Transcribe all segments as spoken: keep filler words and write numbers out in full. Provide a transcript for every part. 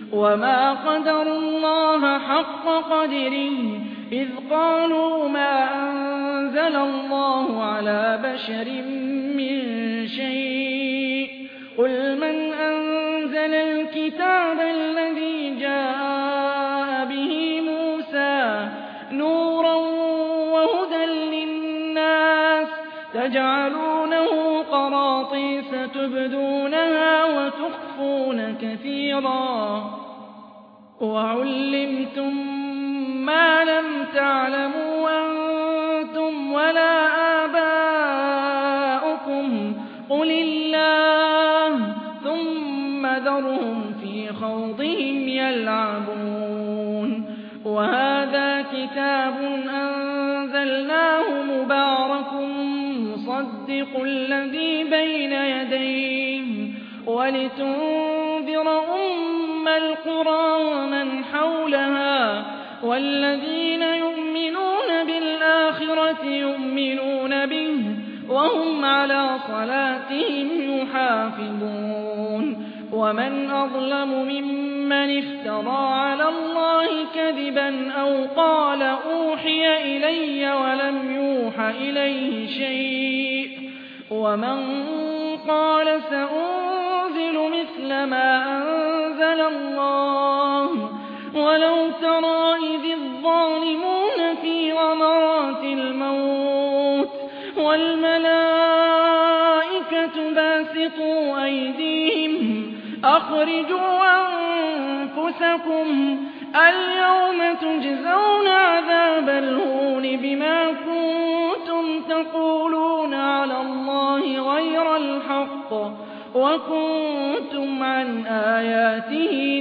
وما قدروا الله حق قدره إذ قالوا ما أنزل الله على بشر من شيء قل من أنزل الكتاب الذي جاء به موسى نورا وهدى للناس تجعلونه قراطيس تبدونها وتخفون كثيرا وعلمتم ما لم تعلموا أنتم ولا آباؤكم قل الله ثم ذرهم في خوضهم يلعبون وهذا كتاب أنزلناه مبارك مصدق الذي بين يديه ولتنذر أم القرى ومن حولها والذين يؤمنون بالآخرة يؤمنون به وهم على صلاتهم يحافظون ومن أظلم ممن افترى على الله كذبا أو قال أوحي إلي ولم يوح إليه شيء ومن قال سأنزل مثل ما أنزل الله ولو ترى إذ الظالمون في غمرات الموت والملائكة باسطوا أيديهم أخرجوا أنفسكم اليوم تجزون عذاب الهون بما كنتم تقولون على الله غير الحق وكنتم عن آياته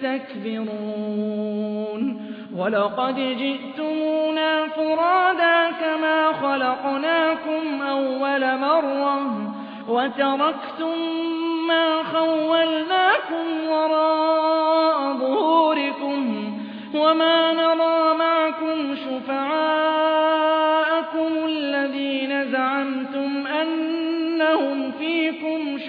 تستكبرون ولقد جئتمونا فرادا كما خلقناكم أول مرة وتركتم ما خولناكم وراء ظهوركم وما نرى معكم شفعاءكم الذين زعمتم أنهم فيكم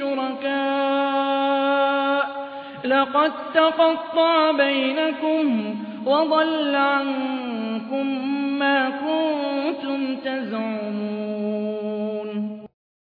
شركاء لقد تقطع بينكم وضل عنكم ما كنتم تزعمون